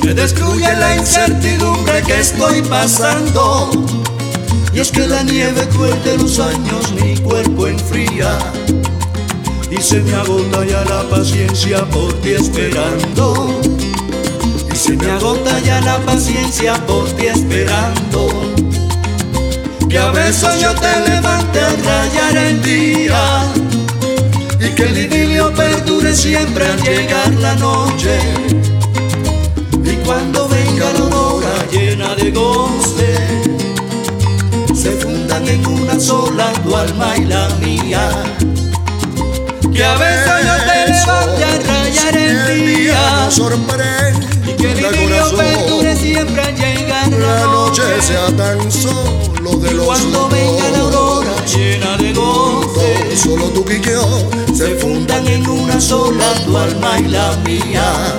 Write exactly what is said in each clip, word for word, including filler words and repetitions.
me destruye la incertidumbre que estoy pasando. Y es que la nieve cruel de los años mi cuerpo enfría, y se me agota ya la paciencia por ti esperando. Y se me agota ya la paciencia por ti esperando. Que a veces yo te levante a rayar el día, y que el idilio perdure siempre al llegar la noche. Y cuando venga la aurora llena de goce, se fundan en una sola tu alma y la mía. Que a veces yo te levante a rayar el día, y que el idilio perdure siempre al llegar la noche. Sea tan solo de los cuando dos, venga la aurora llena de goce, solo tú y yo se fundan en una sola tu alma y la mía.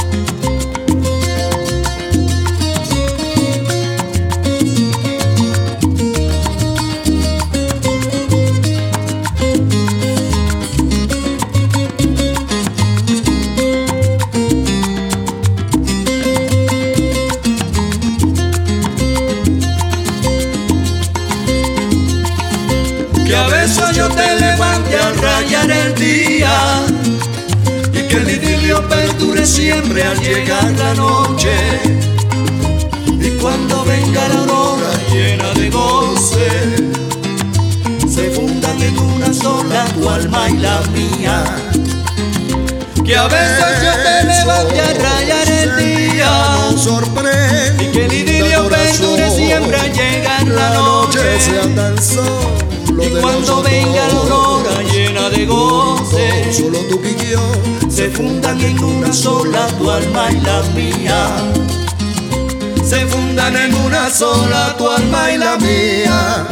Que a veces yo te levante a rayar el día, y que el idilio perdure siempre al llegar la noche. Y cuando venga la aurora llena de goce, se fundan en una sola tu alma y la mía. Que a veces yo te levante a rayar el día, y que el idilio perdure siempre al llegar la noche. Sea tan solo y cuando venga la aurora llena de goce, solo tú y yo se fundan en una sola tu alma y la mía. Se fundan en una sola tu alma y la mía.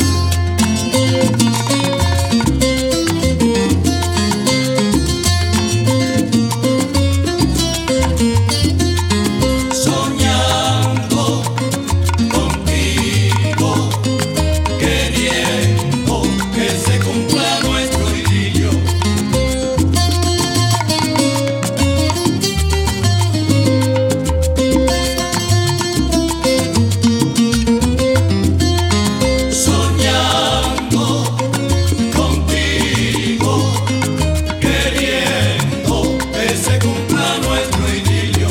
Soñando contigo, queriendo que se cumpla nuestro idilio. Soñando contigo, queriendo que se cumpla nuestro idilio.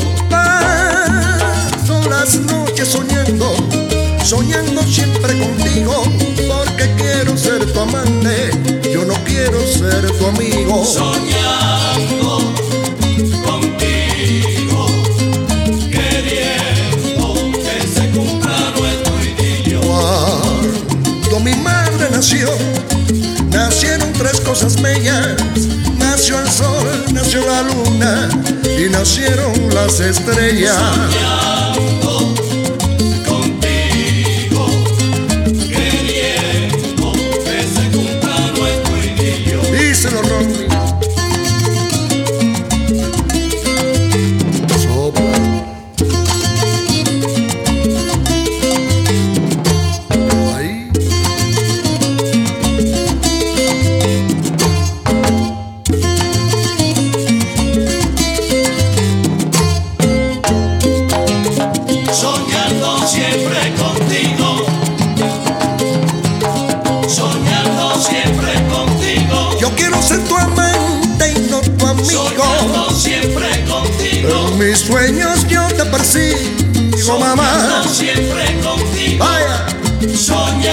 Paso las noches soñando, soñando siempre contigo, porque quiero ser tu amante, yo no quiero ser tu amigo. Soñando contigo, queriendo que se cumpla nuestro idilio. Cuando mi madre nació, nacieron tres cosas bellas. Nació el sol, nació la luna y nacieron las estrellas. Soñando contigo, queriendo que se cumpla nuestro idilio. Díselo, Ronnie. Sopla. Ahí. Soñando siempre contigo, soñando siempre contigo, Yo quiero ser tu amante y no tu amigo. soñando siempre contigo, En mis sueños yo te persigo, mamá. soñando siempre contigo, Vaya. soñando